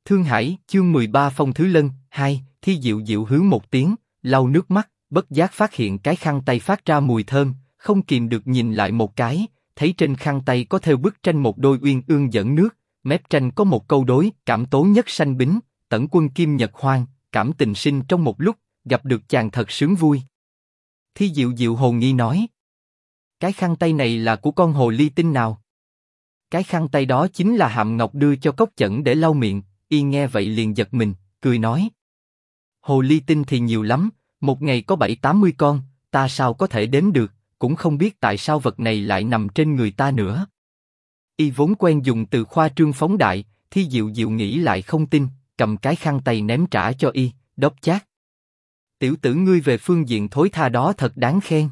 Thương Hải, chương 13 Phong Thứ Lân, 2, Thi Diệu Diệu hứ một tiếng, lau nước mắt, bất giác phát hiện cái khăn tay phát ra mùi thơm, không kìm được nhìn lại một cái, thấy trên khăn tay có thêu bức tranh một đôi uyên ương dẫn nước, mép tranh có một câu đối, cảm tố nhất sanh bính, tẩn quân kim nhật hoang, cảm tình sinh trong một lúc, gặp được chàng thật sướng vui. Thi Diệu Diệu hồn nghi nói, cái khăn tay này là của con hồ ly tinh nào? Cái khăn tay đó chính là Hàm Ngọc đưa cho Cốc Chẩn để lau miệng. Y nghe vậy liền giật mình, cười nói, hồ ly tinh thì nhiều lắm, một ngày có 70-80 con, ta sao có thể đếm được, cũng không biết tại sao vật này lại nằm trên người ta nữa. Y vốn quen dùng từ khoa trương phóng đại, Thi Diệu Diệu nghĩ lại không tin, cầm cái khăn tay ném trả cho Y, đốc chát. Tiểu tử ngươi về phương diện thối tha đó thật đáng khen.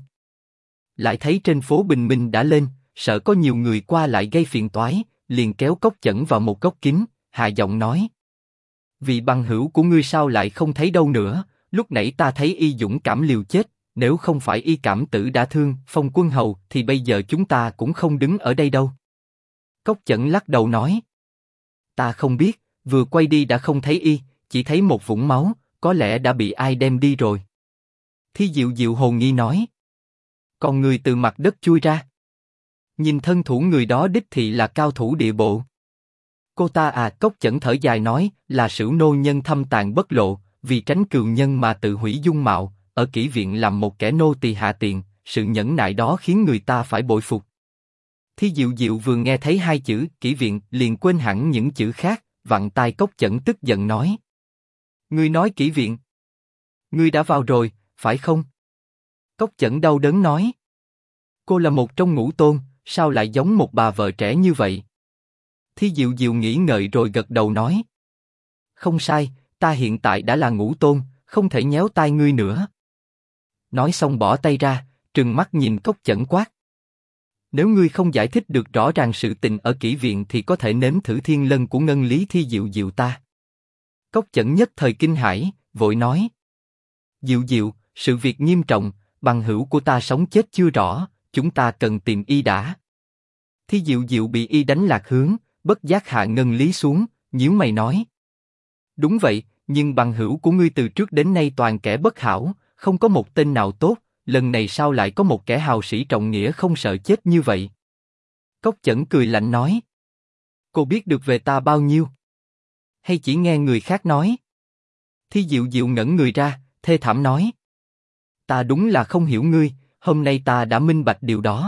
Lại thấy trên phố bình minh đã lên, sợ có nhiều người qua lại gây phiền toái, liền kéo Cốc Chẩn vào một góc kín, hạ giọng nói, vị bằng hữu của ngươi sao lại không thấy đâu nữa? Lúc nãy ta thấy y dũng cảm liều chết, nếu không phải y cảm tử đã thương Phong Quân Hầu, thì bây giờ chúng ta cũng không đứng ở đây đâu. Cốc Chẩn lắc đầu nói, ta không biết, vừa quay đi đã không thấy y, chỉ thấy một vũng máu, có lẽ đã bị ai đem đi rồi. Thi Diệu Diệu hồn nghi nói, còn người từ mặt đất chui ra, nhìn thân thủ người đó đích thị là cao thủ địa bộ. Cô ta à, Cốc Chẩn thở dài nói, là Sửu nô nhân thâm tàn bất lộ, vì tránh cừu nhân mà tự hủy dung mạo, ở kỹ viện làm một kẻ nô tỳ hạ tiện, sự nhẫn nại đó khiến người ta phải bội phục. Thi Diệu Diệu vừa nghe thấy hai chữ kỹ viện liền quên hẳn những chữ khác, vặn tai Cốc Chẩn tức giận nói, ngươi nói kỹ viện, ngươi đã vào rồi, phải không? Cốc Chẩn đau đớn nói, cô là một trong ngũ tôn, sao lại giống một bà vợ trẻ như vậy? Thi Diệu Diệu nghĩ ngợi rồi gật đầu nói, không sai, ta hiện tại đã là ngũ tôn, không thể nhéo tai ngươi nữa. Nói xong bỏ tay ra, trừng mắt nhìn Cốc Chẩn quát, nếu ngươi không giải thích được rõ ràng sự tình ở kỹ viện thì có thể nếm thử thiên lân của ngân lý Thi Diệu Diệu ta. Cốc Chẩn nhất thời kinh hãi, vội nói, Diệu Diệu, sự việc nghiêm trọng, bằng hữu của ta sống chết chưa rõ, chúng ta cần tìm y đã. Thi Diệu Diệu bị y đánh lạc hướng, bất giác hạ ngân lý xuống, nhíu mày nói, đúng vậy, nhưng bằng hữu của ngươi từ trước đến nay toàn kẻ bất hảo, không có một tên nào tốt, lần này sao lại có một kẻ hào sĩ trọng nghĩa không sợ chết như vậy? Cốc Chẩn cười lạnh nói, cô biết được về ta bao nhiêu? Hay chỉ nghe người khác nói? Thi Diệu Diệu ngẩn người ra, thê thảm nói, ta đúng là không hiểu ngươi, hôm nay ta đã minh bạch điều đó.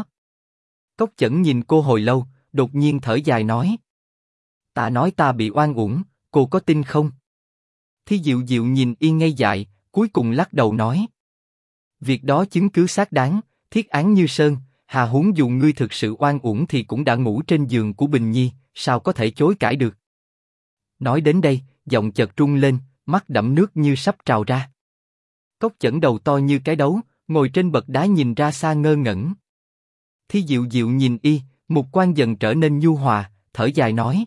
Cốc Chẩn nhìn cô hồi lâu, đột nhiên thở dài nói, ta nói ta bị oan uổng, cô có tin không? Thi Diệu Diệu nhìn y ngây dại, cuối cùng lắc đầu nói, việc đó chứng cứ xác đáng, thiết án như sơn, hà huống dù ngươi thực sự oan uổng thì cũng đã ngủ trên giường của Bình Nhi, sao có thể chối cãi được? Nói đến đây, giọng chợt rung lên, mắt đẫm nước như sắp trào ra. Cốc Chẩn đầu to như cái đấu, ngồi trên bậc đá nhìn ra xa ngơ ngẩn. Thi Diệu Diệu nhìn y, mục quan dần trở nên nhu hòa, thở dài nói,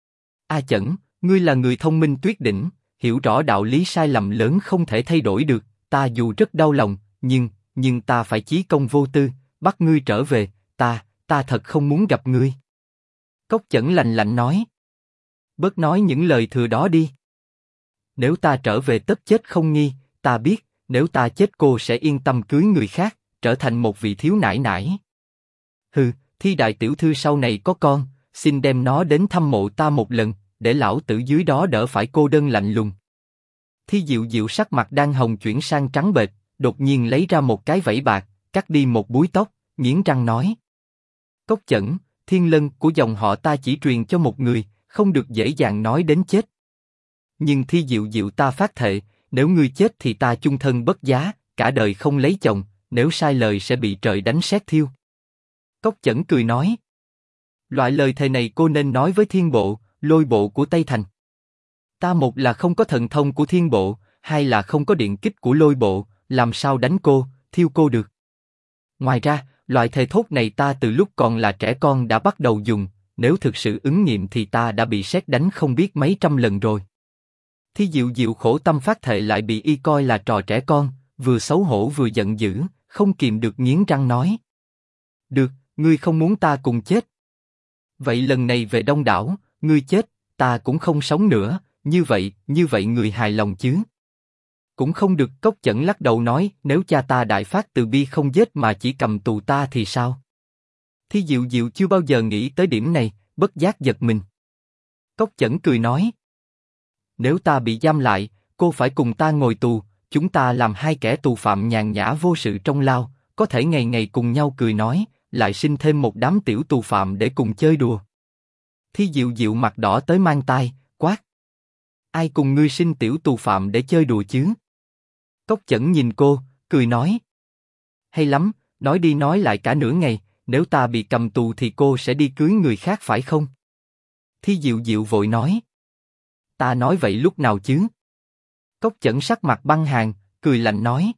A Chẩn, ngươi là người thông minh tuyệt đỉnh, hiểu rõ đạo lý sai lầm lớn không thể thay đổi được, ta dù rất đau lòng, nhưng ta phải chí công vô tư, bắt ngươi trở về, ta thật không muốn gặp ngươi. Cốc Chẩn lạnh lạnh nói, bớt nói những lời thừa đó đi. Nếu ta trở về tất chết không nghi, ta biết, nếu ta chết cô sẽ yên tâm cưới người khác, trở thành một vị thiếu nãi nãi. Hừ, Thi đại tiểu thư sau này có con, xin đem nó đến thăm mộ ta một lần, để lão tử dưới đó đỡ phải cô đơn lạnh lùng. Thi Diệu Diệu sắc mặt đang hồng chuyển sang trắng bệch, đột nhiên lấy ra một cái vẫy bạc, cắt đi một búi tóc, nghiến răng nói, Cốc Chẩn, thiên lân của dòng họ ta chỉ truyền cho một người, không được dễ dàng nói đến chết. Nhưng Thi Diệu Diệu ta phát thệ, nếu ngươi chết thì ta chung thân bất giá, cả đời không lấy chồng, nếu sai lời sẽ bị trời đánh sét thiêu. Cốc Chẩn cười nói, loại lời thề này cô nên nói với thiên bộ, lôi bộ của Tây Thành. Ta một là không có thần thông của thiên bộ, hai là không có điện kích của lôi bộ, làm sao đánh cô, thiêu cô được. Ngoài ra, loại thề thốt này ta từ lúc còn là trẻ con đã bắt đầu dùng, nếu thực sự ứng nghiệm thì ta đã bị sét đánh không biết mấy trăm lần rồi. Thi Diệu Diệu khổ tâm phát thệ lại bị y coi là trò trẻ con, vừa xấu hổ vừa giận dữ, không kìm được nghiến răng nói, được, ngươi không muốn ta cùng chết. Vậy lần này về Đông Đảo, ngươi chết, ta cũng không sống nữa, như vậy người hài lòng chứ? Cũng không được. Cốc Chẩn lắc đầu nói, nếu cha ta đại phát từ bi không giết mà chỉ cầm tù ta thì sao? Thi Diệu Diệu chưa bao giờ nghĩ tới điểm này, bất giác giật mình. Cốc Chẩn cười nói, nếu ta bị giam lại, cô phải cùng ta ngồi tù, chúng ta làm hai kẻ tù phạm nhàn nhã vô sự trong lao, có thể ngày ngày cùng nhau cười nói, lại sinh thêm một đám tiểu tù phạm để cùng chơi đùa. Thi Diệu Diệu mặt đỏ tới mang tai, quát. Ai cùng ngươi sinh tiểu tù phạm để chơi đùa chứ? Cốc Chẩn nhìn cô, cười nói. Hay lắm, nói đi nói lại cả nửa ngày, nếu ta bị cầm tù thì cô sẽ đi cưới người khác phải không? Thi Diệu Diệu vội nói. Ta nói vậy lúc nào chứ? Cốc Chẩn sắc mặt băng hàn, cười lạnh nói.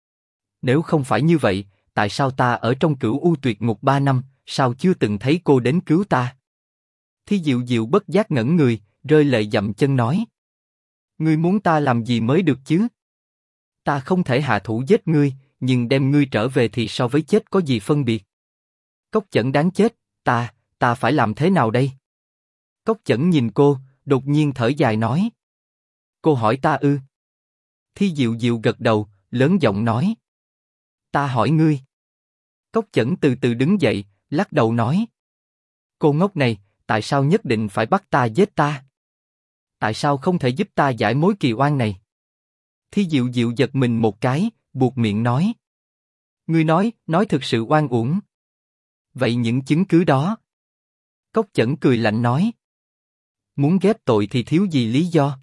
Nếu không phải như vậy, tại sao ta ở trong Cửu U Tuyệt Ngục 3 năm, sao chưa từng thấy cô đến cứu ta? Thi Diệu Diệu bất giác ngẩn người, rơi lệ dậm chân nói. Ngươi muốn ta làm gì mới được chứ? Ta không thể hạ thủ giết ngươi, nhưng đem ngươi trở về thì so với chết có gì phân biệt? Cốc Chẩn đáng chết, ta phải làm thế nào đây? Cốc Chẩn nhìn cô, đột nhiên thở dài nói. Cô hỏi ta ư? Thi Diệu Diệu gật đầu, lớn giọng nói. Ta hỏi ngươi. Cốc Chẩn từ từ đứng dậy, lắc đầu nói. Cô ngốc này, tại sao nhất định phải bắt ta giết ta? Tại sao không thể giúp ta giải mối kỳ oan này? Thi Diệu Diệu giật mình một cái, buột miệng nói. Ngươi nói thực sự oan uổng. Vậy những chứng cứ đó? Cốc Chẩn cười lạnh nói. Muốn ghép tội thì thiếu gì lý do?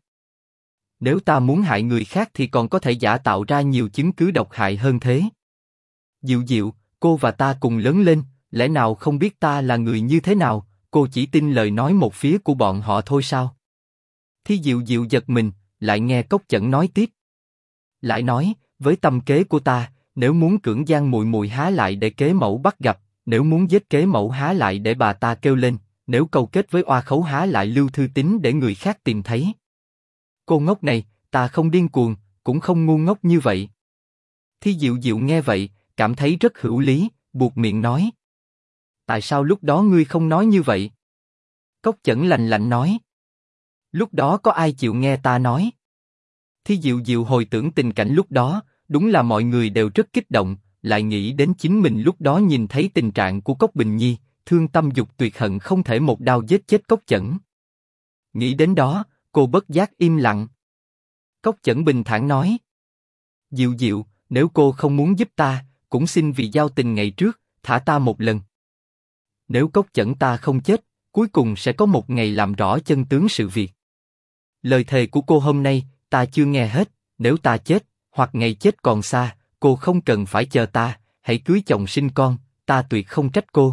Nếu ta muốn hại người khác thì còn có thể giả tạo ra nhiều chứng cứ độc hại hơn thế. Diệu Diệu, cô và ta cùng lớn lên, lẽ nào không biết ta là người như thế nào? Cô chỉ tin lời nói một phía của bọn họ thôi sao? Thi Diệu Diệu giật mình, lại nghe Cốc Chẩn nói tiếp. Lại nói, với tâm kế của ta, nếu muốn cưỡng gian muội muội há lại để kế mẫu bắt gặp, nếu muốn giết kế mẫu há lại để bà ta kêu lên, nếu câu kết với oa khấu há lại lưu thư tín để người khác tìm thấy. Cô ngốc này, ta không điên cuồng, cũng không ngu ngốc như vậy. Thi Diệu Diệu nghe vậy, cảm thấy rất hữu lý, buột miệng nói. Tại sao lúc đó ngươi không nói như vậy? Cốc Chẩn lạnh lạnh nói. Lúc đó có ai chịu nghe ta nói? Thi Diệu Diệu hồi tưởng tình cảnh lúc đó, đúng là mọi người đều rất kích động, lại nghĩ đến chính mình lúc đó nhìn thấy tình trạng của Cốc Bình Nhi, thương tâm dục tuyệt hận không thể một đao giết chết Cốc Chẩn. Nghĩ đến đó, cô bất giác im lặng. Cốc Chẩn bình thản nói. Diệu Diệu, nếu cô không muốn giúp ta, cũng xin vì giao tình ngày trước, thả ta một lần. Nếu Cốc Chẩn ta không chết, cuối cùng sẽ có một ngày làm rõ chân tướng sự việc. Lời thề của cô hôm nay, ta chưa nghe hết, nếu ta chết, hoặc ngày chết còn xa, cô không cần phải chờ ta, hãy cưới chồng sinh con, ta tuyệt không trách cô.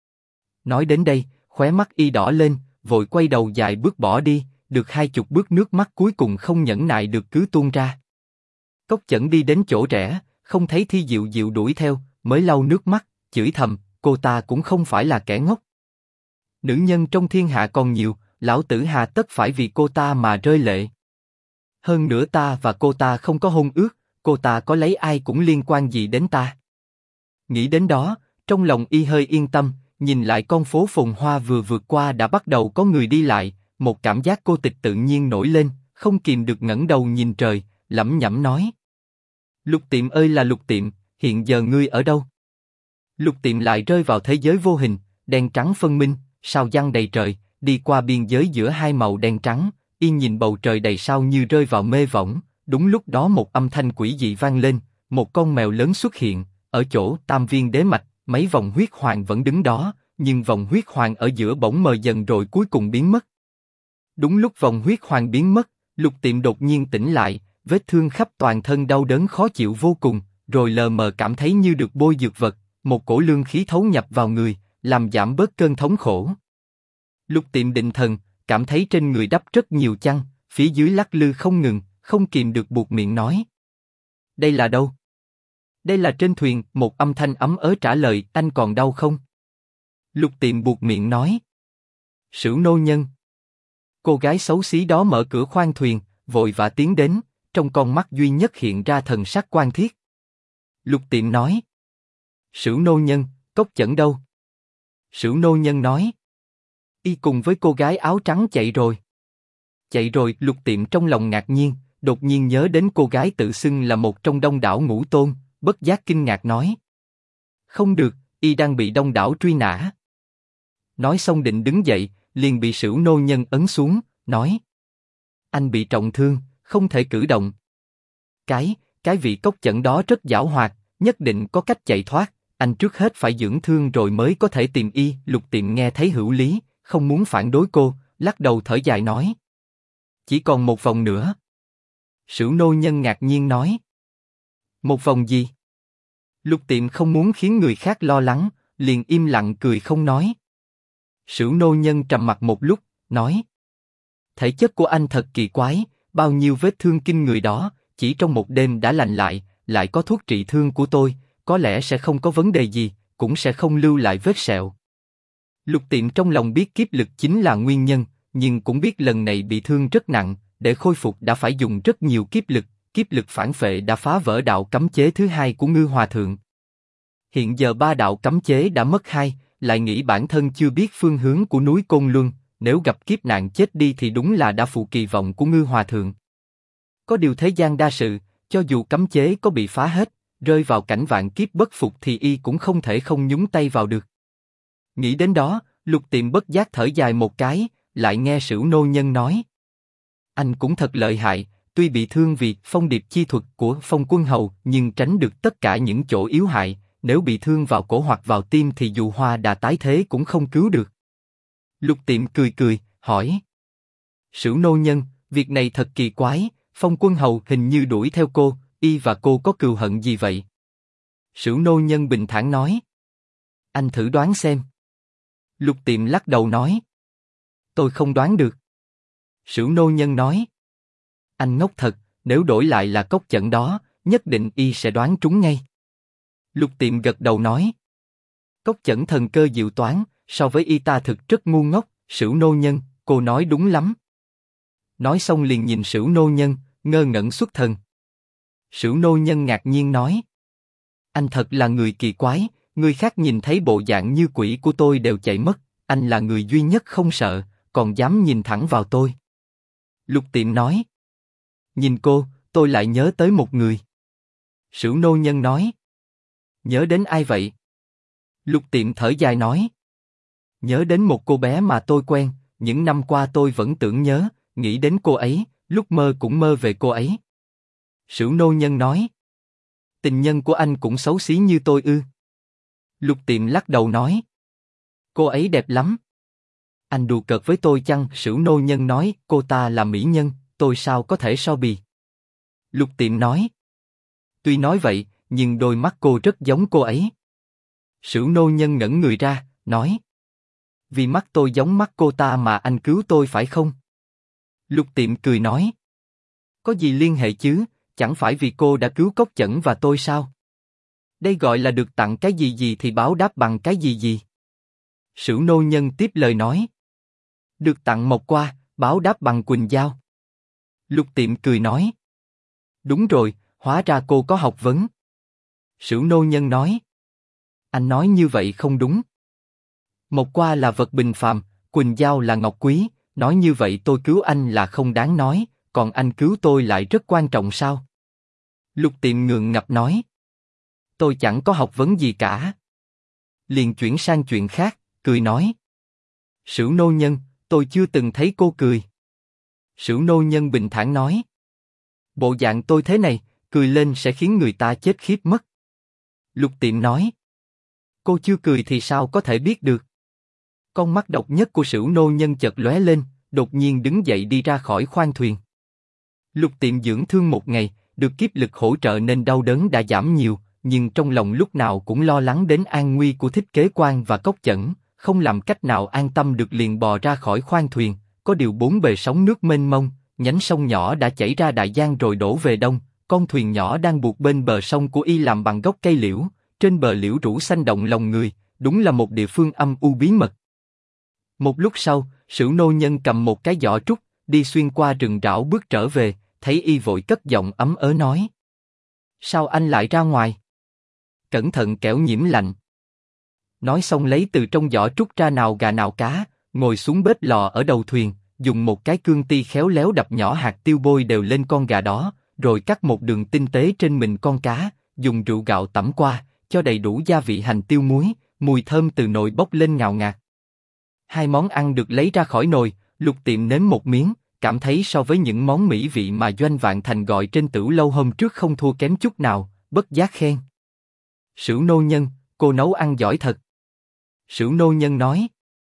Nói đến đây, khóe mắt y đỏ lên, vội quay đầu dài bước bỏ đi, được 20 bước nước mắt cuối cùng không nhẫn nại được cứ tuôn ra. Cốc Chẩn đi đến chỗ rẽ, không thấy Thi Diệu Diệu đuổi theo, mới lau nước mắt, chửi thầm, cô ta cũng không phải là kẻ ngốc. Nữ nhân trong thiên hạ còn nhiều, lão tử hà tất phải vì cô ta mà rơi lệ. Hơn nữa ta và cô ta không có hôn ước, cô ta có lấy ai cũng liên quan gì đến ta. Nghĩ đến đó, trong lòng y hơi yên tâm, nhìn lại con phố phồn hoa vừa vượt qua đã bắt đầu có người đi lại, một cảm giác cô tịch tự nhiên nổi lên, không kìm được ngẩng đầu nhìn trời, lẩm nhẩm nói. Lục Tiệm ơi là Lục Tiệm, hiện giờ ngươi ở đâu? Lục Tiệm lại rơi vào thế giới vô hình, đen trắng phân minh, sao giăng đầy trời, đi qua biên giới giữa hai màu đen trắng, y nhìn bầu trời đầy sao như rơi vào mê võng. Đúng lúc đó một âm thanh quỷ dị vang lên, một con mèo lớn xuất hiện, ở chỗ tam viên đế mạch, mấy vòng huyết hoàng vẫn đứng đó, nhưng vòng huyết hoàng ở giữa bỗng mờ dần rồi cuối cùng biến mất. Đúng lúc vòng huyết hoàng biến mất, Lục Tiệm đột nhiên tỉnh lại, vết thương khắp toàn thân đau đớn khó chịu vô cùng, rồi lờ mờ cảm thấy như được bôi dược vật, một cổ lương khí thấu nhập vào người, làm giảm bớt cơn thống khổ. Lục Tiệm định thần, cảm thấy trên người đắp rất nhiều chăn, phía dưới lắc lư không ngừng, không kìm được buột miệng nói. Đây là đâu? Đây là trên thuyền, một âm thanh ấm ớ trả lời, anh còn đau không? Lục Tiệm buột miệng nói. Sửu nô nhân. Cô gái xấu xí đó mở cửa khoang thuyền, vội vã tiến đến, trong con mắt duy nhất hiện ra thần sắc quan thiết. Lục Tiệm nói. Sửu nô nhân, Cốc Chẩn đâu? Sửu nô nhân nói. Y cùng với cô gái áo trắng chạy rồi. Chạy rồi. Lục Tiệm trong lòng ngạc nhiên, đột nhiên nhớ đến cô gái tự xưng là một trong đông đảo ngũ tôn, bất giác kinh ngạc nói. Không được, y đang bị đông đảo truy nã. Nói xong định đứng dậy, liền bị Sửu nô nhân ấn xuống, nói. Anh bị trọng thương, không thể cử động. Cái vị cốc chẩn đó rất giảo hoạt, nhất định có cách chạy thoát, anh trước hết phải dưỡng thương rồi mới có thể tìm y. Lục Tiệm nghe thấy hữu lý, không muốn phản đối cô, lắc đầu thở dài nói. Chỉ còn một vòng nữa. Sửu nô nhân ngạc nhiên nói. Một vòng gì? Lục Tiệm không muốn khiến người khác lo lắng, liền im lặng cười không nói. Sửu nô nhân trầm mặc một lúc, nói. Thể chất của anh thật kỳ quái, bao nhiêu vết thương kinh người đó, chỉ trong một đêm đã lành lại có thuốc trị thương của tôi, có lẽ sẽ không có vấn đề gì, cũng sẽ không lưu lại vết sẹo. Lục Tiệm trong lòng biết kiếp lực chính là nguyên nhân, nhưng cũng biết lần này bị thương rất nặng, để khôi phục đã phải dùng rất nhiều kiếp lực phản phệ đã phá vỡ đạo cấm chế thứ hai của Ngư Hòa Thượng. Hiện giờ 3 đạo cấm chế đã mất 2, lại nghĩ bản thân chưa biết phương hướng của núi Côn Luân, nếu gặp kiếp nạn chết đi thì đúng là đã phụ kỳ vọng của Ngư Hòa Thượng. Có điều thế gian đa sự, cho dù cấm chế có bị phá hết, rơi vào cảnh vạn kiếp bất phục thì y cũng không thể không nhúng tay vào được. Nghĩ đến đó, Lục Tiệm bất giác thở dài một cái, lại nghe Sửu nô nhân nói. Anh cũng thật lợi hại, tuy bị thương vì phong điệp chi thuật của Phong Quân Hầu, nhưng tránh được tất cả những chỗ yếu hại, nếu bị thương vào cổ hoặc vào tim thì dù Hoa Đà tái thế cũng không cứu được. Lục Tiệm cười, hỏi. Sửu nô nhân, việc này thật kỳ quái, Phong Quân Hầu hình như đuổi theo cô, y và cô có cừu hận gì vậy? Sửu nô nhân bình thản nói. Anh thử đoán xem. Lục Tiệm lắc đầu nói. Tôi không đoán được. Sửu nô nhân nói. Anh ngốc thật, nếu đổi lại là cốc chẩn đó, nhất định y sẽ đoán trúng ngay. Lục Tiệm gật đầu nói. Cốc chẩn thần cơ diệu toán, so với y ta thực rất ngu ngốc. Sửu nô nhân, cô nói đúng lắm. Nói xong liền nhìn Sửu nô nhân, ngơ ngẩn xuất thần. Sửu nô nhân ngạc nhiên nói. Anh thật là người kỳ quái, người khác nhìn thấy bộ dạng như quỷ của tôi đều chạy mất, anh là người duy nhất không sợ, còn dám nhìn thẳng vào tôi. Lục Tiệm nói. Nhìn cô, tôi lại nhớ tới một người. Sửu nô nhân nói. Nhớ đến ai vậy? Lục Tiệm thở dài nói. Nhớ đến một cô bé mà tôi quen, những năm qua tôi vẫn tưởng nhớ, nghĩ đến cô ấy, lúc mơ cũng mơ về cô ấy. Sửu nô nhân nói. Tình nhân của anh cũng xấu xí như tôi ư? Lục Tiệm lắc đầu nói. Cô ấy đẹp lắm. Anh đùa cợt với tôi chăng? Sửu nô nhân nói. Cô ta là mỹ nhân, tôi sao có thể so bì? Lục Tiệm nói. Tuy nói vậy, nhưng đôi mắt cô rất giống cô ấy. Sửu nô nhân ngẩn người ra, nói. Vì mắt tôi giống mắt cô ta mà anh cứu tôi phải không? Lục Tiệm cười nói. Có gì liên hệ chứ, chẳng phải vì cô đã cứu Cốc Chẩn và tôi sao? Đây gọi là được tặng cái gì thì báo đáp bằng cái gì. Sửu nô nhân tiếp lời nói. Được tặng Mộc Qua, báo đáp bằng Quỳnh Giao. Lục Tiệm cười nói. Đúng rồi, hóa ra cô có học vấn. Sửu nô nhân nói. Anh nói như vậy không đúng. Mộc Qua là vật bình phàm, Quỳnh Giao là ngọc quý, nói như vậy tôi cứu anh là không đáng nói, còn anh cứu tôi lại rất quan trọng sao? Lục Tiệm ngượng ngập nói. Tôi chẳng có học vấn gì cả. Liền chuyển sang chuyện khác, cười nói. Sửu nô nhân, tôi chưa từng thấy cô cười. Sửu nô nhân bình thản nói. Bộ dạng tôi thế này, cười lên sẽ khiến người ta chết khiếp mất. Lục Tiệm nói. Cô chưa cười thì sao có thể biết được? Con mắt độc nhất của Sửu nô nhân chợt lóe lên, đột nhiên đứng dậy đi ra khỏi khoang thuyền. Lục Tiệm dưỡng thương một ngày, được kiếp lực hỗ trợ nên đau đớn đã giảm nhiều, nhưng trong lòng lúc nào cũng lo lắng đến an nguy của Thích Kế Quan và Cốc Chẩn, không làm cách nào an tâm được liền bò ra khỏi khoang thuyền. Có điều bốn bề sóng nước mênh mông, nhánh sông nhỏ đã chảy ra đại giang rồi đổ về đông. Con thuyền nhỏ đang buộc bên bờ sông của y làm bằng gốc cây liễu, trên bờ liễu rủ xanh động lòng người, đúng là một địa phương âm u bí mật. Một lúc sau, Sửu nô nhân cầm một cái giỏ trúc, đi xuyên qua rừng rảo bước trở về, thấy y vội cất giọng ấm ớ nói. Sao anh lại ra ngoài? Cẩn thận kẻo nhiễm lạnh. Nói xong lấy từ trong giỏ trúc ra nào gà nào cá, ngồi xuống bếp lò ở đầu thuyền, dùng một cái cương ti khéo léo đập nhỏ hạt tiêu bôi đều lên con gà đó, rồi cắt một đường tinh tế trên mình con cá, dùng rượu gạo tẩm qua, cho đầy đủ gia vị hành tiêu muối, mùi thơm từ nồi bốc lên ngào ngạt. Hai món ăn được lấy ra khỏi nồi, Lục Tiệm nếm một miếng, cảm thấy so với những món mỹ vị mà Doanh Vạn Thành gọi trên tửu lâu hôm trước không thua kém chút nào, bất giác khen. Sửu nô nhân, cô nấu ăn giỏi thật. Sửu nô nhân nói.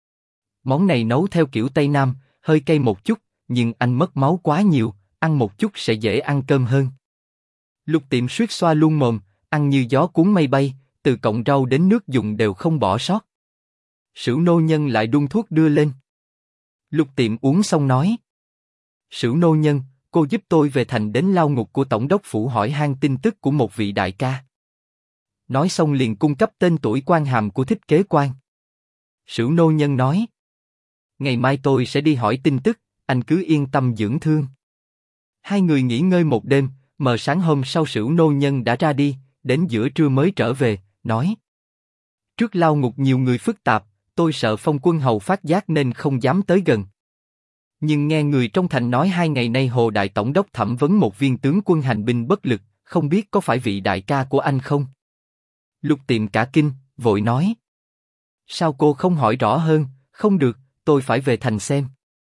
Món này nấu theo kiểu Tây Nam, hơi cay một chút, nhưng anh mất máu quá nhiều, ăn một chút sẽ dễ ăn cơm hơn. Lục Tiệm suýt xoa luôn mồm, ăn như gió cuốn mây bay, từ cọng rau đến nước dùng đều không bỏ sót. Sửu nô nhân lại đun thuốc đưa lên. Lục Tiệm uống xong nói. Sửu nô nhân, cô giúp tôi về thành đến lao ngục của tổng đốc phủ hỏi han tin tức của một vị đại ca. Nói xong liền cung cấp tên tuổi quan hàm của thích kế quan. Sửu nô nhân nói. Ngày mai tôi sẽ đi hỏi tin tức, anh cứ yên tâm dưỡng thương. Hai người nghỉ ngơi một đêm, mờ sáng hôm sau Sửu nô nhân đã ra đi, đến giữa trưa mới trở về, nói. Trước lao ngục nhiều người phức tạp, tôi sợ Phong Quân Hầu phát giác nên không dám tới gần. Nhưng nghe người trong thành nói 2 ngày nay Hồ Đại Tổng đốc thẩm vấn một viên tướng quân hành binh bất lực, không biết có phải vị đại ca của anh không? Lục Tiệm cả kinh, vội nói. Sao cô không hỏi rõ hơn? Không được, tôi phải về thành xem.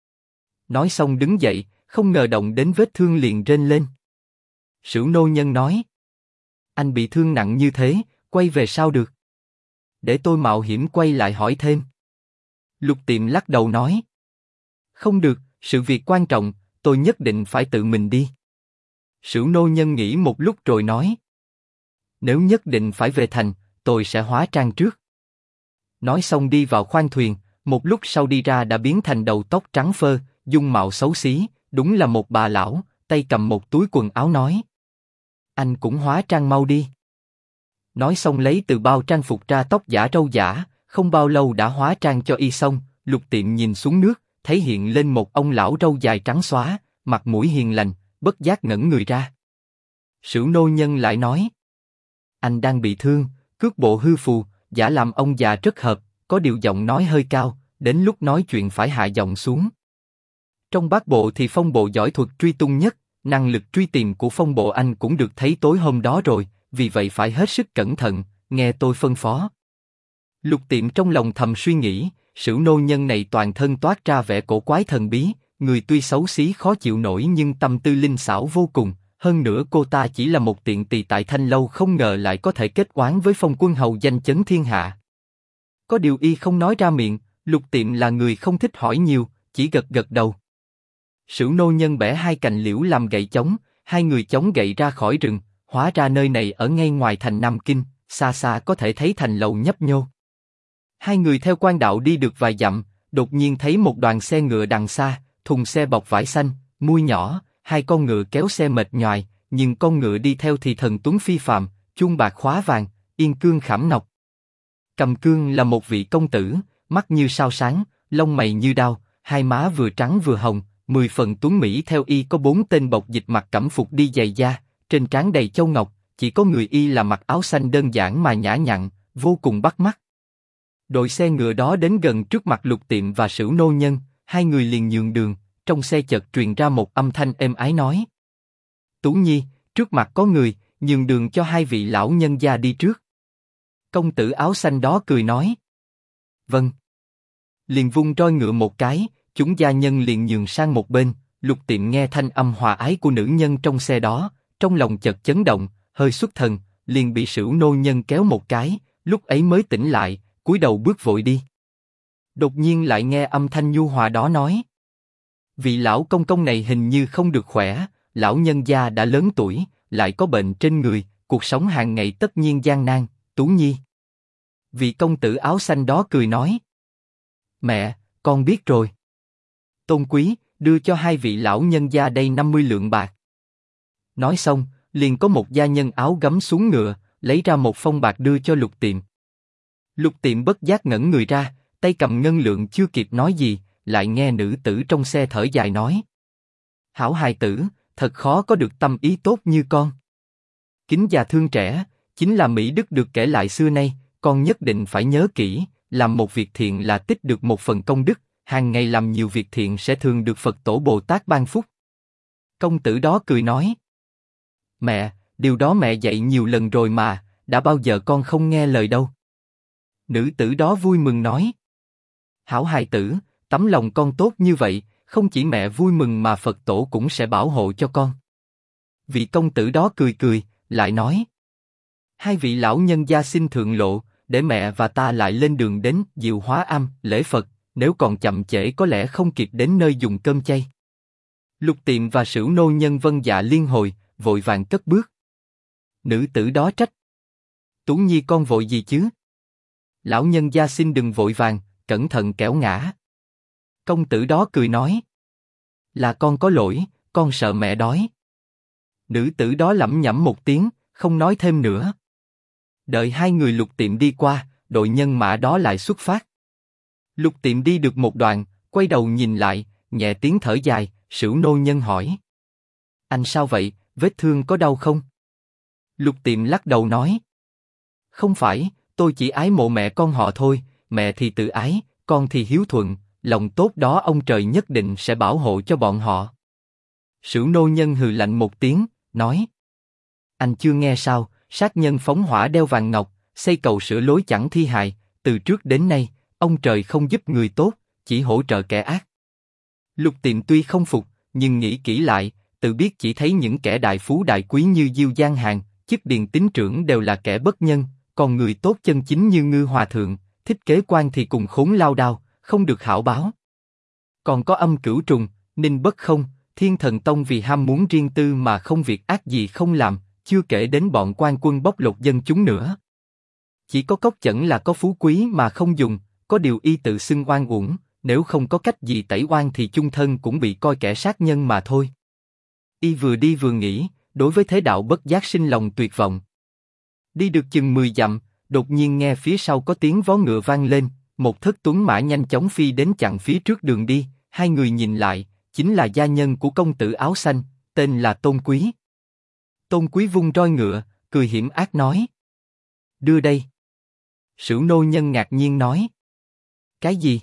Nói xong đứng dậy, không ngờ động đến vết thương liền rên lên. Sửu nô nhân nói. Anh bị thương nặng như thế, quay về sao được? Để tôi mạo hiểm quay lại hỏi thêm. Lục Tiệm lắc đầu nói. Không được, sự việc quan trọng, tôi nhất định phải tự mình đi. Sửu nô nhân nghĩ một lúc rồi nói. Nếu nhất định phải về thành, tôi sẽ hóa trang trước. Nói xong đi vào khoang thuyền, một lúc sau đi ra đã biến thành đầu tóc trắng phơ, dung mạo xấu xí, đúng là một bà lão, tay cầm một túi quần áo nói. Anh cũng hóa trang mau đi. Nói xong lấy từ bao trang phục ra tóc giả râu giả, không bao lâu đã hóa trang cho y xong. Lục Tiệm nhìn xuống nước, thấy hiện lên một ông lão râu dài trắng xóa, mặt mũi hiền lành, bất giác ngẩn người ra. Sửu nô nhân lại nói. Anh đang bị thương, cước bộ hư phù, giả làm ông già rất hợp, có điều giọng nói hơi cao, đến lúc nói chuyện phải hạ giọng xuống. Trong bát bộ thì Phong Bộ giỏi thuật truy tung nhất, năng lực truy tìm của Phong Bộ anh cũng được thấy tối hôm đó rồi, vì vậy phải hết sức cẩn thận, nghe tôi phân phó. Lục Tiệm trong lòng thầm suy nghĩ, Sửu nô nhân này toàn thân toát ra vẻ cổ quái thần bí, người tuy xấu xí khó chịu nổi nhưng tâm tư linh xảo vô cùng. Hơn nữa cô ta chỉ là một tiện tỳ tại Thanh Lâu, không ngờ lại có thể kết oán với Phong Quân Hầu danh chấn thiên hạ. Có điều y không nói ra miệng, Lục Tiệm là người không thích hỏi nhiều, chỉ gật gật đầu. Sửu nô nhân bẻ 2 cành liễu làm gậy chống, 2 người chống gậy ra khỏi rừng, hóa ra nơi này ở ngay ngoài thành Nam Kinh, xa xa có thể thấy thành lầu nhấp nhô. 2 người theo quan đạo đi được vài dặm, đột nhiên thấy một đoàn xe ngựa đằng xa, thùng xe bọc vải xanh, mui nhỏ. 2 con ngựa kéo xe mệt nhoài, nhưng con ngựa đi theo thì thần tuấn phi phàm, chuông bạc khóa vàng, yên cương khảm ngọc. Cầm cương là một vị công tử, mắt như sao sáng, lông mày như đao, 2 má vừa trắng vừa hồng, 10 phần tuấn mỹ. Theo y có 4 tên bộc dịch mặc cẩm phục đi giày da, trên trán đầy châu ngọc, chỉ có người y là mặc áo xanh đơn giản mà nhã nhặn, vô cùng bắt mắt. Đội xe ngựa đó đến gần trước mặt Lục Tiệm và Sửu nô nhân, 2 người liền nhường đường. Trong xe chợt truyền ra một âm thanh êm ái nói. Tú Nhi, trước mặt có người, nhường đường cho 2 vị lão nhân gia đi trước. Công tử áo xanh đó cười nói. Vâng. Liền vung roi ngựa một cái, chúng gia nhân liền nhường sang một bên. Lục Tiệm nghe thanh âm hòa ái của nữ nhân trong xe đó, trong lòng chợt chấn động, hơi xuất thần, liền bị Sửu nô nhân kéo một cái, lúc ấy mới tỉnh lại, cúi đầu bước vội đi. Đột nhiên lại nghe âm thanh nhu hòa đó nói. Vị lão công công này hình như không được khỏe, lão nhân gia đã lớn tuổi, lại có bệnh trên người, cuộc sống hàng ngày tất nhiên gian nan. Tú Nhi. Vị công tử áo xanh đó cười nói. Mẹ, con biết rồi. Tôn quý, đưa cho 2 vị lão nhân gia đây 50 lượng bạc. Nói xong, liền có một gia nhân áo gấm xuống ngựa, lấy ra một phong bạc đưa cho Lục Tiệm. Lục Tiệm bất giác ngẩn người ra, tay cầm ngân lượng chưa kịp nói gì, lại nghe nữ tử trong xe thở dài nói. Hảo hài tử, thật khó có được tâm ý tốt như con. Kính già thương trẻ, chính là mỹ đức được kể lại xưa nay, con nhất định phải nhớ kỹ, làm một việc thiện là tích được một phần công đức, hàng ngày làm nhiều việc thiện sẽ thường được Phật Tổ Bồ Tát ban phúc. Công tử đó cười nói. Mẹ, điều đó mẹ dạy nhiều lần rồi mà, đã bao giờ con không nghe lời đâu. Nữ tử đó vui mừng nói. Hảo hài tử, tấm lòng con tốt như vậy, không chỉ mẹ vui mừng mà Phật Tổ cũng sẽ bảo hộ cho con. Vị công tử đó cười cười, lại nói. Hai vị lão nhân gia xin thượng lộ, để mẹ và ta lại lên đường đến Diệu Hóa Am, lễ Phật, nếu còn chậm trễ có lẽ không kịp đến nơi dùng cơm chay. Lục Tiệm và Sửu Nô Nhân vâng dạ liên hồi, vội vàng cất bước. Nữ tử đó trách. Tú Nhi con vội gì chứ? Lão nhân gia xin đừng vội vàng, cẩn thận kẻo ngã. Công tử đó cười nói. Là con có lỗi, con sợ mẹ đói. Nữ tử đó lẩm nhẩm một tiếng, không nói thêm nữa. Đợi hai người Lục Tiệm đi qua, đội nhân mã đó lại xuất phát. Lục Tiệm đi được một đoạn, quay đầu nhìn lại, nhẹ tiếng thở dài. Sửu Nô Nhân hỏi. Anh sao vậy, vết thương có đau không? Lục Tiệm lắc đầu nói. Không phải, tôi chỉ ái mộ mẹ con họ thôi, mẹ thì tự ái, con thì hiếu thuận, lòng tốt đó ông trời nhất định sẽ bảo hộ cho bọn họ. Sửu Nô Nhân hừ lạnh một tiếng, nói. Anh chưa nghe sao, sát nhân phóng hỏa đeo vàng ngọc, xây cầu sửa lối chẳng thi hài, từ trước đến nay, ông trời không giúp người tốt, chỉ hỗ trợ kẻ ác. Lục Tiệm tuy không phục, nhưng nghĩ kỹ lại, tự biết chỉ thấy những kẻ đại phú đại quý như Diêu Giang Hàn, chức điền tín trưởng đều là kẻ bất nhân, còn người tốt chân chính như Ngư Hòa Thượng, Thích Kế Quan thì cùng khốn lao đao, không được hảo báo. Còn có Âm Cửu Trùng, Ninh Bất Không, Thiên Thần Tông vì ham muốn riêng tư mà không việc ác gì không làm, chưa kể đến bọn quan quân bóc lột dân chúng nữa. Chỉ có Cốc Chẩn là có phú quý mà không dùng, có điều y tự xưng oan uổng, nếu không có cách gì tẩy oan thì chung thân cũng bị coi kẻ sát nhân mà thôi. Y vừa đi vừa nghĩ, đối với thế đạo bất giác sinh lòng tuyệt vọng. Đi được chừng 10 dặm, đột nhiên nghe phía sau có tiếng vó ngựa vang lên, một thất tuấn mã nhanh chóng phi đến chặn phía trước đường đi. Hai người nhìn lại, chính là gia nhân của công tử áo xanh, tên là Tôn Quý. Tôn Quý vung roi ngựa, cười hiểm ác nói. Đưa đây. Sửu Nô Nhân ngạc nhiên nói. Cái gì?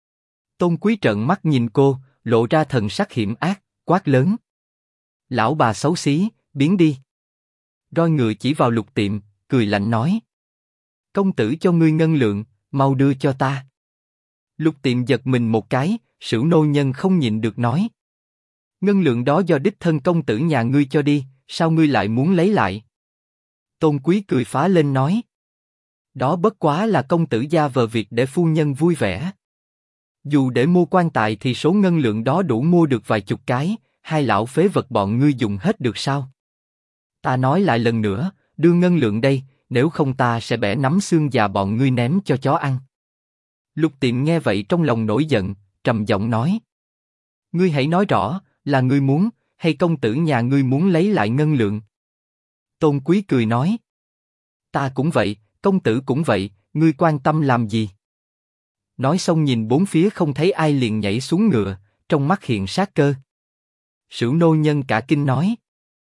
Tôn Quý trợn mắt nhìn cô, lộ ra thần sắc hiểm ác, quát lớn. Lão bà xấu xí, biến đi. Roi ngựa chỉ vào Lục Tiệm, cười lạnh nói. Công tử cho ngươi ngân lượng, mau đưa cho ta. Lục Tiệm giật mình một cái, Sửu Nô Nhân không nhịn được nói. Ngân lượng đó do đích thân công tử nhà ngươi cho đi, sao ngươi lại muốn lấy lại? Tôn Quý cười phá lên nói. Đó bất quá là công tử gia vờ việc để phu nhân vui vẻ. Dù để mua quan tài thì số ngân lượng đó đủ mua được vài chục cái, hai lão phế vật bọn ngươi dùng hết được sao? Ta nói lại lần nữa, đưa ngân lượng đây, nếu không ta sẽ bẻ nắm xương già bọn ngươi ném cho chó ăn. Lục Tiệm nghe vậy trong lòng nổi giận, trầm giọng nói. Ngươi hãy nói rõ, là ngươi muốn, hay công tử nhà ngươi muốn lấy lại ngân lượng? Tôn Quý cười nói. Ta cũng vậy, công tử cũng vậy, ngươi quan tâm làm gì? Nói xong nhìn bốn phía không thấy ai liền nhảy xuống ngựa, trong mắt hiện sát cơ. Sửu Nô Nhân cả kinh nói.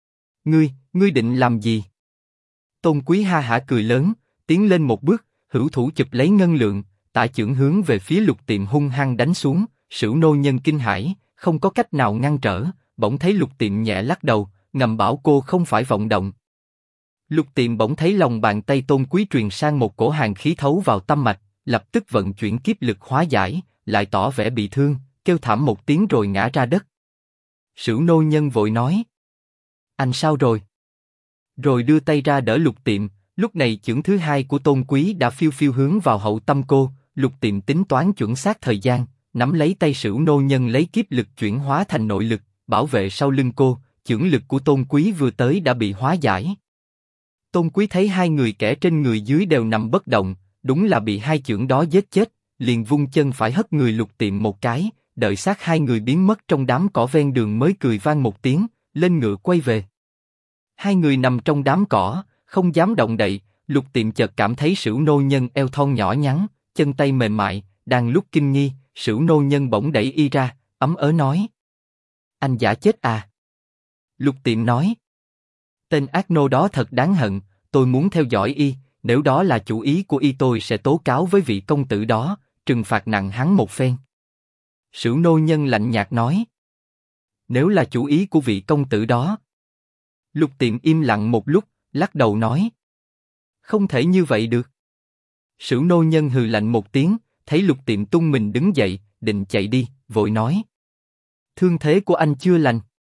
Ngươi định làm gì? Tôn Quý ha hả cười lớn, tiến lên một bước, hữu thủ chụp lấy ngân lượng, tạ chưởng hướng về phía Lục Tiệm hung hăng đánh xuống. Sửu Nô Nhân kinh hãi, không có cách nào ngăn trở, bỗng thấy Lục Tiệm nhẹ lắc đầu, ngầm bảo cô không phải vọng động. Lục Tiệm bỗng thấy lòng bàn tay Tôn Quý truyền sang một cổ hàn khí thấu vào tâm mạch, lập tức vận chuyển kiếp lực hóa giải, lại tỏ vẻ bị thương, kêu thảm một tiếng rồi ngã ra đất. Sửu Nô Nhân vội nói. Anh sao rồi? Rồi đưa tay ra đỡ Lục Tiệm, lúc này chưởng thứ hai của Tôn Quý đã phiêu phiêu hướng vào hậu tâm cô. Lục Tiệm tính toán chuẩn xác thời gian, nắm lấy tay Sửu Nô Nhân lấy kiếp lực chuyển hóa thành nội lực, bảo vệ sau lưng cô. Chưởng lực của Tôn Quý vừa tới đã bị hóa giải. Tôn Quý thấy hai người kẻ trên người dưới đều nằm bất động, đúng là bị hai chưởng đó giết chết, liền vung chân phải hất người Lục Tiệm một cái, đợi xác hai người biến mất trong đám cỏ ven đường mới cười vang một tiếng, lên ngựa quay về. Hai người nằm trong đám cỏ, không dám động đậy. Lục Tiệm chợt cảm thấy Sửu Nô Nhân eo thon nhỏ nhắn, chân tay mềm mại, đang lúc kinh nghi, Sửu Nô Nhân bỗng đẩy y ra, ấm ớ nói. Anh giả chết à? Lục Tiệm nói. Tên ác nô đó thật đáng hận, tôi muốn theo dõi y, nếu đó là chủ ý của y tôi sẽ tố cáo với vị công tử đó, trừng phạt nặng hắn một phen. Sửu nô nhân lạnh nhạt nói. Nếu là chủ ý của vị công tử đó. Lục Tiệm im lặng một lúc, lắc đầu nói. Không thể như vậy được. Sửu nô nhân hừ lạnh một tiếng, thấy Lục Tiệm tung mình đứng dậy, định chạy đi, vội nói. Thương thế của anh chưa lành.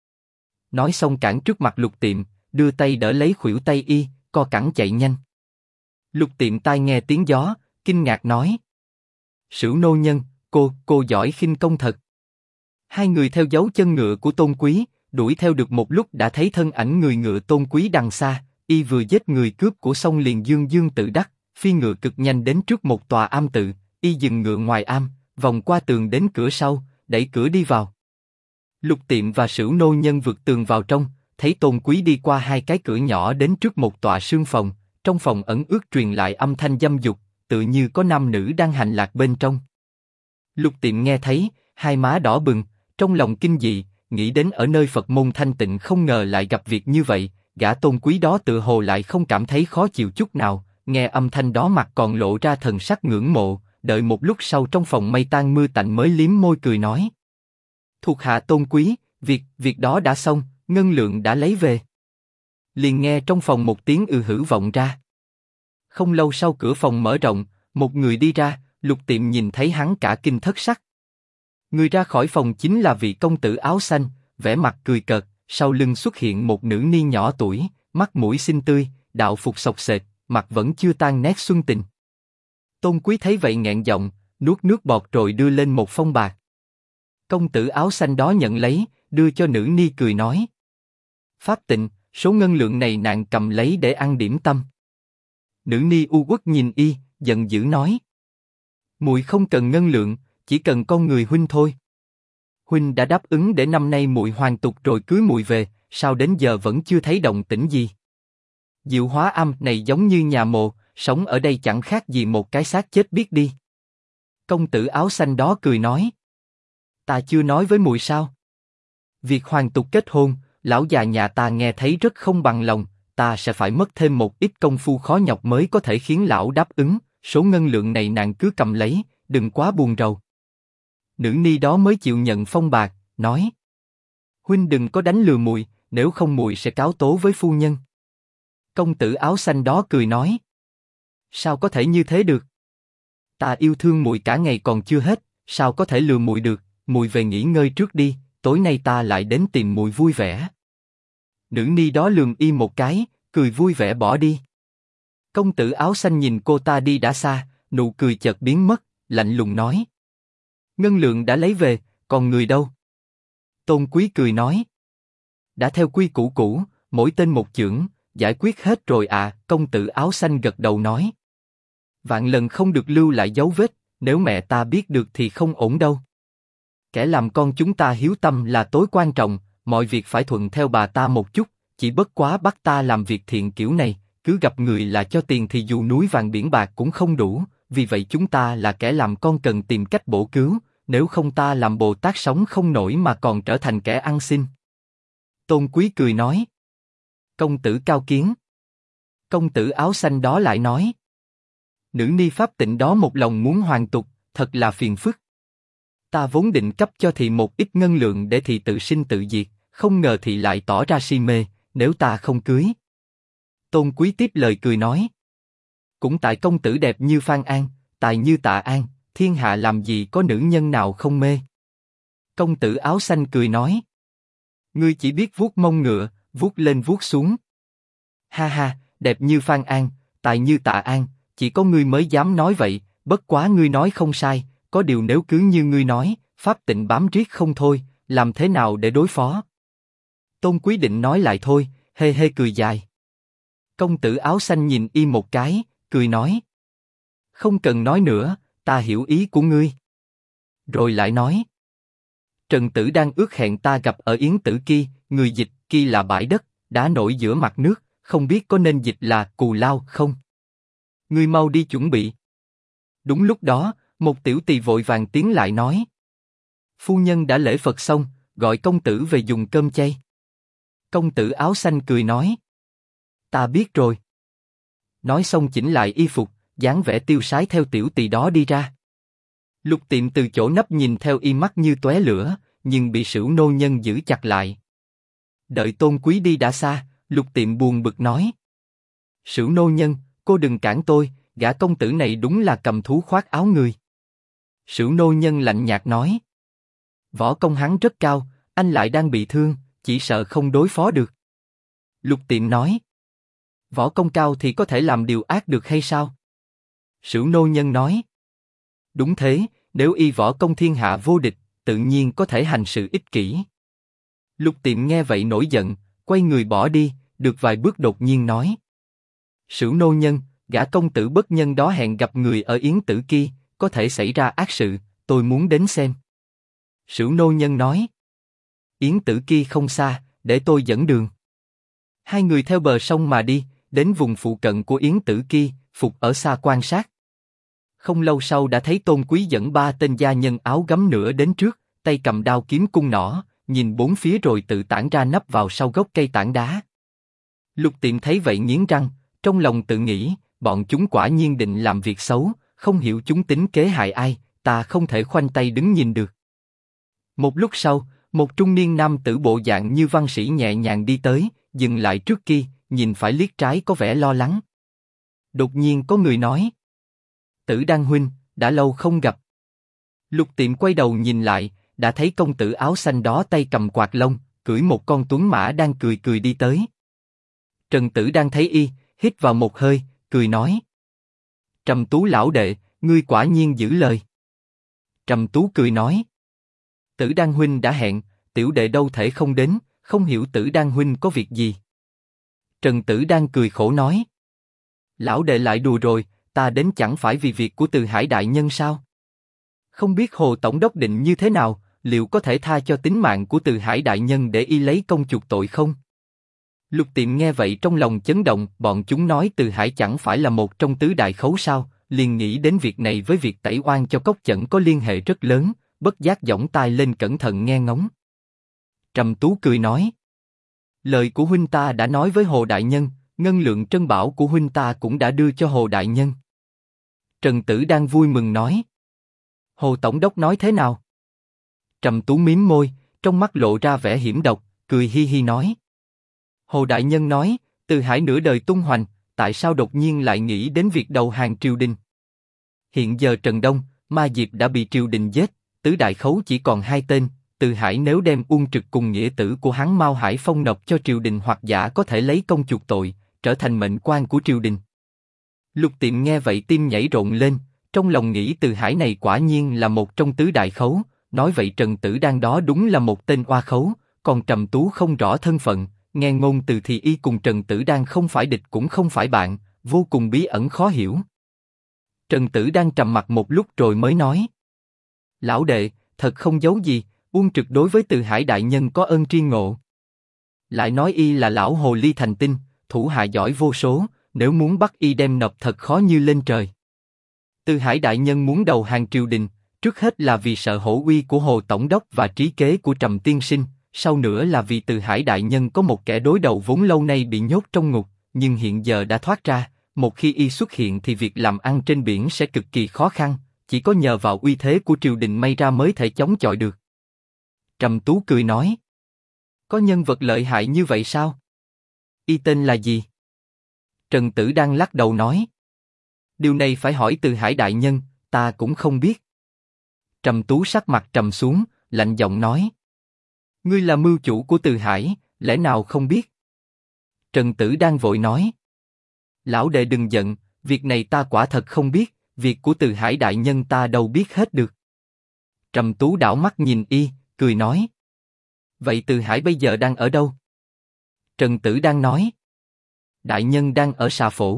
Nói xong cản trước mặt Lục Tiệm, đưa tay đỡ lấy khuỷu tay y, co cẳng chạy nhanh. Lục Tiệm tai nghe tiếng gió, kinh ngạc nói. Sửu nô nhân, cô giỏi khinh công thật. Hai người theo dấu chân ngựa của Tôn Quý, đuổi theo được một lúc đã thấy thân ảnh người ngựa Tôn Quý đằng xa, y vừa giết người cướp của xong liền dương dương tự đắc, phi ngựa cực nhanh đến trước một tòa am tự, y dừng ngựa ngoài am, vòng qua tường đến cửa sau, đẩy cửa đi vào. Lục Tiệm và Sửu nô nhân vượt tường vào trong, thấy Tôn Quý đi qua hai cái cửa nhỏ đến trước một tòa sương phòng, trong phòng ẩn ước truyền lại âm thanh dâm dục, tự như có nam nữ đang hành lạc bên trong. Lục Tiệm nghe thấy, hai má đỏ bừng, trong lòng kinh dị, nghĩ đến ở nơi Phật môn thanh tịnh không ngờ lại gặp việc như vậy, gã Tôn Quý đó tự hồ lại không cảm thấy khó chịu chút nào, nghe âm thanh đó mặt còn lộ ra thần sắc ngưỡng mộ, đợi một lúc sau trong phòng mây tan mưa tạnh mới liếm môi cười nói. Thuộc hạ Tôn Quý, việc đó đã xong, ngân lượng đã lấy về. Liền nghe trong phòng một tiếng hử vọng ra. Không lâu sau cửa phòng mở rộng, một người đi ra, Lục Tiệm nhìn thấy hắn cả kinh thất sắc. Người ra khỏi phòng chính là vị công tử áo xanh, vẻ mặt cười cợt, sau lưng xuất hiện một nữ ni nhỏ tuổi, mắt mũi xinh tươi, đạo phục xộc xệch, mặt vẫn chưa tan nét xuân tình. Tôn Quý thấy vậy nghẹn giọng, nuốt nước bọt rồi đưa lên một phong bạc. Công tử áo xanh đó nhận lấy, đưa cho nữ ni cười nói. Pháp tịnh, số ngân lượng này nàng cầm lấy để ăn điểm tâm. Nữ ni u uất nhìn y, giận dữ nói. Muội không cần ngân lượng, chỉ cần con người huynh thôi. Huynh đã đáp ứng để năm nay muội hoàn tục rồi cưới muội về, sao đến giờ vẫn chưa thấy động tĩnh gì? Diệu Hóa Am này giống như nhà mồ, sống ở đây chẳng khác gì một cái xác chết biết đi. Công tử áo xanh đó cười nói. Ta chưa nói với muội sao? Việc hoàn tục kết hôn, lão già nhà ta nghe thấy rất không bằng lòng, ta sẽ phải mất thêm một ít công phu khó nhọc mới có thể khiến lão đáp ứng, số ngân lượng này nàng cứ cầm lấy, đừng quá buồn rầu. Nữ ni đó mới chịu nhận phong bạc, nói. Huynh đừng có đánh lừa muội, nếu không muội sẽ cáo tố với phu nhân. Công tử áo xanh đó cười nói. Sao có thể như thế được? Ta yêu thương muội cả ngày còn chưa hết, sao có thể lừa muội được? Muội về nghỉ ngơi trước đi, tối nay ta lại đến tìm muội vui vẻ. Nữ ni đó lườm y một cái, cười vui vẻ bỏ đi. Công tử áo xanh nhìn cô ta đi đã xa, nụ cười chợt biến mất, lạnh lùng nói. Ngân lượng đã lấy về, còn người đâu? Tôn Quý cười nói. Đã theo quy củ cũ, mỗi tên một chưởng, giải quyết hết rồi à? Công tử áo xanh gật đầu nói. Vạn lần không được lưu lại dấu vết, nếu mẹ ta biết được thì không ổn đâu. Kẻ làm con chúng ta hiếu tâm là tối quan trọng, mọi việc phải thuận theo bà ta một chút, chỉ bất quá bắt ta làm việc thiện kiểu này, cứ gặp người là cho tiền thì dù núi vàng biển bạc cũng không đủ, vì vậy chúng ta là kẻ làm con cần tìm cách bổ cứu, nếu không ta làm Bồ Tát sống không nổi mà còn trở thành kẻ ăn xin. Tôn Quý cười nói. Công tử cao kiến. Công tử áo xanh đó lại nói. Nữ ni pháp tịnh đó một lòng muốn hoàn tục, thật là phiền phức. Ta vốn định cấp cho thị một ít ngân lượng để thị tự sinh tự diệt, không ngờ thị lại tỏ ra si mê, nếu ta không cưới. Tôn Quý tiếp lời cười nói. Cũng tại công tử đẹp như Phan An, tài như Tạ An, thiên hạ làm gì có nữ nhân nào không mê. Công tử áo xanh cười nói. Ngươi chỉ biết vuốt mông ngựa, vuốt lên vuốt xuống. Ha ha, đẹp như Phan An, tài như Tạ An, chỉ có ngươi mới dám nói vậy, bất quá ngươi nói không sai, có điều nếu cứ như ngươi nói, pháp tịnh bám riết không thôi, làm thế nào để đối phó? Tôn Quý định nói lại thôi, hê hê cười dài. Công tử áo xanh nhìn y một cái, cười nói. Không cần nói nữa, ta hiểu ý của ngươi. Rồi lại nói. Trần Tử đang ước hẹn ta gặp ở Yến Tử Ki, người dịch Ki là bãi đất, đá nổi giữa mặt nước, không biết có nên dịch là Cù Lao không? Ngươi mau đi chuẩn bị. Đúng lúc đó, một tiểu tỳ vội vàng tiến lại nói. Phu nhân đã lễ Phật xong, gọi công tử về dùng cơm chay. Công tử áo xanh cười nói. Ta biết rồi. Nói xong chỉnh lại y phục, dáng vẻ tiêu sái theo tiểu tỳ đó đi ra. Lục Tiệm từ chỗ nấp nhìn theo y mắt như tóe lửa, nhưng bị Sửu nô nhân giữ chặt lại. Đợi Tôn Quý đi đã xa, Lục Tiệm buồn bực nói. Sửu nô nhân, cô đừng cản tôi, gã công tử này đúng là cầm thú khoác áo người. Sửu nô nhân lạnh nhạt nói. Võ công hắn rất cao, anh lại đang bị thương, chỉ sợ không đối phó được. Lục Tiệm nói. Võ công cao thì có thể làm điều ác được hay sao? Sửu nô nhân nói. Đúng thế, nếu y võ công thiên hạ vô địch, tự nhiên có thể hành sự ích kỷ. Lục Tiệm nghe vậy nổi giận, quay người bỏ đi, được vài bước đột nhiên nói. Sửu nô nhân, gã công tử bất nhân đó hẹn gặp người ở Yến Tử Ki, có thể xảy ra ác sự, tôi muốn đến xem. Sửu nô nhân nói. Yến Tử Ki không xa, để tôi dẫn đường. Hai người theo bờ sông mà đi, đến vùng phụ cận của Yến Tử Ki, phục ở xa quan sát. Không lâu sau đã thấy Tôn Quý dẫn 3 tên gia nhân áo gấm nữa đến trước, tay cầm đao kiếm cung nỏ, nhìn bốn phía rồi tự tản ra nấp vào sau gốc cây tảng đá. Lục Tiệm thấy vậy nghiến răng, trong lòng tự nghĩ, bọn chúng quả nhiên định làm việc xấu, không hiểu chúng tính kế hại ai, ta không thể khoanh tay đứng nhìn được. Một lúc sau, một trung niên nam tử bộ dạng như văn sĩ nhẹ nhàng đi tới, dừng lại trước kia, nhìn phải liếc trái có vẻ lo lắng. Đột nhiên có người nói. Tử Đan huynh, đã lâu không gặp. Lục Tiệm quay đầu nhìn lại, đã thấy công tử áo xanh đó tay cầm quạt lông, cưỡi một con tuấn mã đang cười cười đi tới. Trần Tử Đan thấy y, hít vào một hơi, cười nói. Trầm Tú lão đệ, ngươi quả nhiên giữ lời. Trầm Tú cười nói. Tử Đan huynh đã hẹn, tiểu đệ đâu thể không đến, không hiểu Tử Đan huynh có việc gì. Trần Tử Đan cười khổ nói. Lão đệ lại đùa rồi, ta đến chẳng phải vì việc của Từ Hải đại nhân sao? Không biết Hồ tổng đốc định như thế nào, liệu có thể tha cho tính mạng của Từ Hải đại nhân để y lấy công chuộc tội không? Lục Tiệm nghe vậy trong lòng chấn động, bọn chúng nói Từ Hải chẳng phải là một trong tứ đại khấu sao, liền nghĩ đến việc này với việc tẩy oan cho Cốc Chẩn có liên hệ rất lớn, bất giác giỏng tai lên cẩn thận nghe ngóng. Trầm Tú cười nói. Lời của huynh ta đã nói với Hồ đại nhân, ngân lượng trân bảo của huynh ta cũng đã đưa cho Hồ đại nhân. Trần Tử đang vui mừng nói. Hồ tổng đốc nói thế nào? Trầm Tú mím môi, trong mắt lộ ra vẻ hiểm độc, cười hi hi nói. Hồ đại nhân nói, Từ Hải nửa đời tung hoành, tại sao đột nhiên lại nghĩ đến việc đầu hàng triều đình? Hiện giờ Trần Đông, Ma Diệp đã bị triều đình giết, tứ đại khấu chỉ còn 2 tên. Từ Hải nếu đem Uông Trực cùng nghĩa tử của hắn Mao Hải Phong nộp cho triều đình hoặc giả có thể lấy công chuộc tội, trở thành mệnh quan của triều đình. Lục Tiệm nghe vậy tim nhảy rộn lên, trong lòng nghĩ Từ Hải này quả nhiên là một trong tứ đại khấu, nói vậy Trần Tử Đan đó đúng là một tên oa khấu, còn Trầm Tú không rõ thân phận, nghe ngôn từ thì y cùng Trần Tử Đan không phải địch cũng không phải bạn, vô cùng bí ẩn khó hiểu. Trần Tử Đan trầm mặc một lúc rồi mới nói. Lão đệ, thật không giấu gì, Uông Trực đối với Từ Hải đại nhân có ơn tri ngộ. Lại nói y là lão hồ ly thành tinh, thủ hạ giỏi vô số, nếu muốn bắt y đem nộp thật khó như lên trời. Từ Hải đại nhân muốn đầu hàng triều đình, trước hết là vì sợ hổ uy của Hồ tổng đốc và trí kế của Trầm tiên sinh, sau nữa là vì Từ Hải đại nhân có một kẻ đối đầu vốn lâu nay bị nhốt trong ngục, nhưng hiện giờ đã thoát ra, một khi y xuất hiện thì việc làm ăn trên biển sẽ cực kỳ khó khăn, chỉ có nhờ vào uy thế của triều đình may ra mới thể chống chọi được. Trầm Tú cười nói. Có nhân vật lợi hại như vậy sao? Y tên là gì? Trần Tử Đan lắc đầu nói. Điều này phải hỏi Từ Hải đại nhân, ta cũng không biết. Trầm Tú sắc mặt trầm xuống, lạnh giọng nói. Ngươi là mưu chủ của Từ Hải, lẽ nào không biết? Trần Tử Đan vội nói. Lão đệ đừng giận, việc này ta quả thật không biết, việc của Từ Hải đại nhân ta đâu biết hết được. Trầm Tú đảo mắt nhìn y, cười nói. Vậy Từ Hải bây giờ đang ở đâu? Trần Tử Đan nói. Đại nhân đang ở Xà Phổ.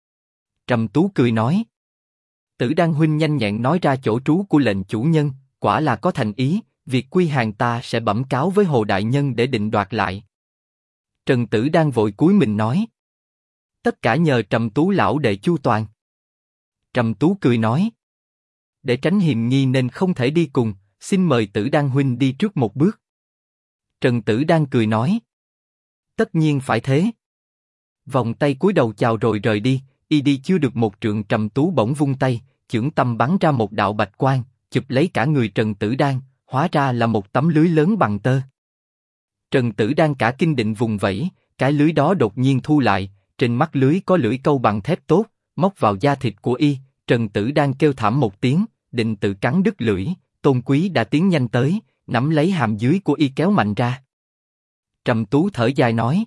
Trầm Tú cười nói. Tử Đan huynh nhanh nhẹn nói ra chỗ trú của lệnh chủ nhân, quả là có thành ý, việc quy hàng ta sẽ bẩm cáo với Hồ đại nhân để định đoạt lại. Trần Tử Đan vội cúi mình nói. Tất cả nhờ Trầm Tú lão đệ chu toàn. Trầm Tú cười nói. Để tránh hiềm nghi nên không thể đi cùng, xin mời Tử Đan huynh đi trước một bước. Trần Tử Đan cười nói. Tất nhiên phải thế. Vòng tay cúi đầu chào rồi rời đi, y đi chưa được một trượng Trầm Tú bỗng vung tay, chưởng tâm bắn ra một đạo bạch quang, chụp lấy cả người Trần Tử Đan, hóa ra là một tấm lưới lớn bằng tơ. Trần Tử Đan cả kinh định vùng vẫy, cái lưới đó đột nhiên thu lại, trên mắt lưới có lưỡi câu bằng thép tốt, móc vào da thịt của y. Trần Tử Đan kêu thảm một tiếng, định tự cắn đứt lưỡi, Tôn Quý đã tiến nhanh tới, nắm lấy hàm dưới của y kéo mạnh ra. Trầm Tú thở dài nói: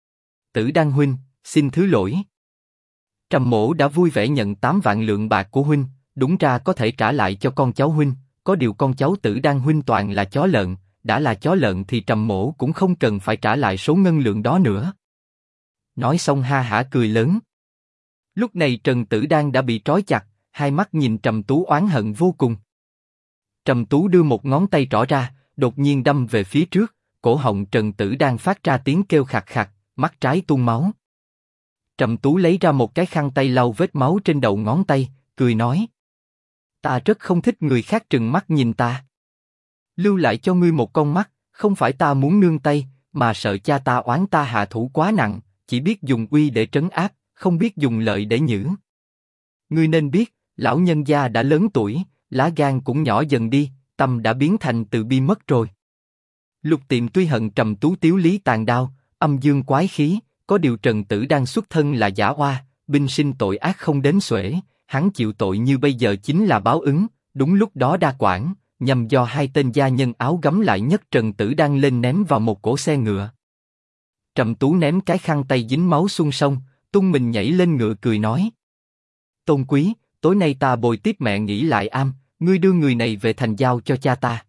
Tử Đan huynh, xin thứ lỗi. Trầm Mỗ đã vui vẻ nhận 8 vạn lượng bạc của huynh, đúng ra có thể trả lại cho con cháu huynh, có điều con cháu Tử Đan huynh toàn là chó lợn, đã là chó lợn thì Trầm Mỗ cũng không cần phải trả lại số ngân lượng đó nữa. Nói xong ha hả cười lớn. Lúc này Trần Tử Đan đã bị trói chặt, hai mắt nhìn Trầm Tú oán hận vô cùng. Trầm Tú đưa một ngón tay trỏ ra, đột nhiên đâm về phía trước, cổ họng Trần Tử Đan phát ra tiếng kêu khạc khạc, mắt trái tuôn máu. Trầm Tú lấy ra một cái khăn tay lau vết máu trên đầu ngón tay, cười nói: Ta rất không thích người khác trừng mắt nhìn ta. Lưu lại cho ngươi một con mắt, không phải ta muốn nương tay, mà sợ cha ta oán ta hạ thủ quá nặng, chỉ biết dùng uy để trấn áp, không biết dùng lợi để nhử. Ngươi nên biết, lão nhân gia đã lớn tuổi, lá gan cũng nhỏ dần đi, tâm đã biến thành từ bi mất rồi. Lục Tiệm tuy hận Trầm Tú tiếu lý tàn đao, âm dương quái khí, có điều Trần Tử Đan xuất thân là giả oa, binh sinh tội ác không đến xuể, hắn chịu tội như bây giờ chính là báo ứng. Đúng lúc đó đa quản, nhằm do hai tên gia nhân áo gấm lại nhấc Trần Tử Đan lên ném vào một cỗ xe ngựa. Trầm Tú ném cái khăn tay dính máu xuống sông, tung mình nhảy lên ngựa cười nói: Tôn Quý, tối nay ta bồi tiếp mẹ nghỉ lại am, ngươi đưa người này về thành giao cho cha ta.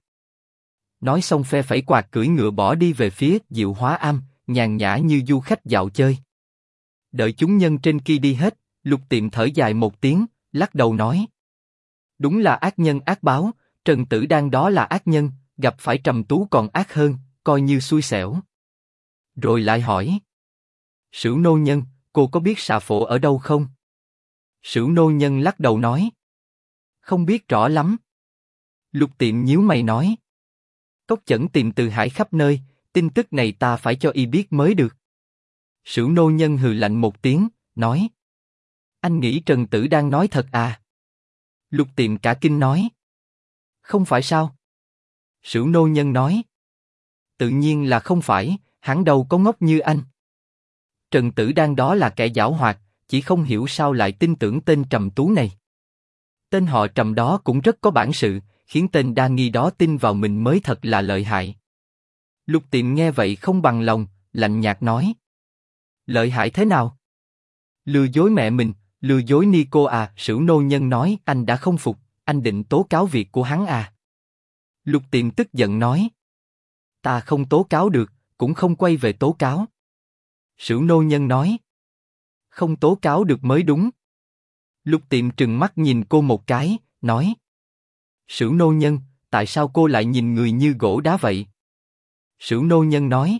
Nói xong phe phẩy quạt cưỡi ngựa bỏ đi về phía Diệu Hóa am, nhàn nhã như du khách dạo chơi. Đợi chúng nhân trên kia đi hết, Lục Tiệm thở dài một tiếng, lắc đầu nói: Đúng là ác nhân ác báo, Trần Tử Đan đó là ác nhân, gặp phải Trầm Tú còn ác hơn, coi như xui xẻo. Rồi lại hỏi: Sửu nô nhân, cô có biết xà phổ ở đâu không? Sửu nô nhân lắc đầu nói: Không biết rõ lắm. Lục Tiệm nhíu mày nói: Cốc Chẩn tìm Từ Hải khắp nơi, tin tức này ta phải cho y biết mới được. Sửu nô nhân hừ lạnh một tiếng, nói: Anh nghĩ Trần Tử đang nói thật à? Lục Tiệm cả kinh nói: Không phải sao? Sửu nô nhân nói: Tự nhiên là không phải, hắn đâu có ngốc như anh. Trần Tử Đan đó là kẻ giảo hoạt, chỉ không hiểu sao lại tin tưởng tên Trầm Tú này. Tên họ Trầm đó cũng rất có bản sự, khiến tên đa nghi đó tin vào mình mới thật là lợi hại. Lục Tiệm nghe vậy không bằng lòng, lạnh nhạt nói: Lợi hại thế nào? Lừa dối mẹ mình, lừa dối ni cô à? Sửu nô nhân nói: Anh đã không phục, anh định tố cáo việc của hắn à? Lục Tiệm tức giận nói: Ta không tố cáo được, cũng không quay về tố cáo. Sửu nô nhân nói: Không tố cáo được mới đúng. Lục Tiệm trừng mắt nhìn cô một cái, nói: Sửu nô nhân, tại sao cô lại nhìn người như gỗ đá vậy? Sửu nô nhân nói: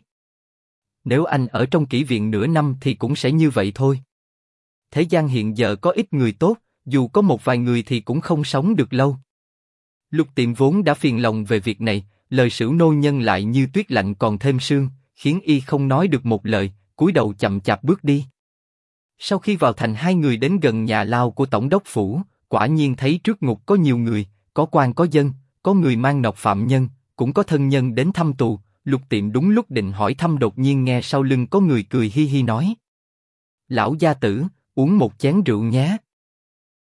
Nếu anh ở trong kỹ viện nửa năm thì cũng sẽ như vậy thôi. Thế gian hiện giờ có ít người tốt, dù có một vài người thì cũng không sống được lâu. Lục Tiệm vốn đã phiền lòng về việc này, lời Sửu nô nhân lại như tuyết lạnh còn thêm sương, khiến y không nói được một lời, cúi đầu chậm chạp bước đi. Sau khi vào thành, hai người đến gần nhà lao của tổng đốc phủ, quả nhiên thấy trước ngục có nhiều người, có quan có dân, có người mang nọc phạm nhân, cũng có thân nhân đến thăm tù. Lục Tiệm đúng lúc định hỏi thăm, đột nhiên nghe sau lưng có người cười hi hi nói: Lão gia tử, uống một chén rượu nhé.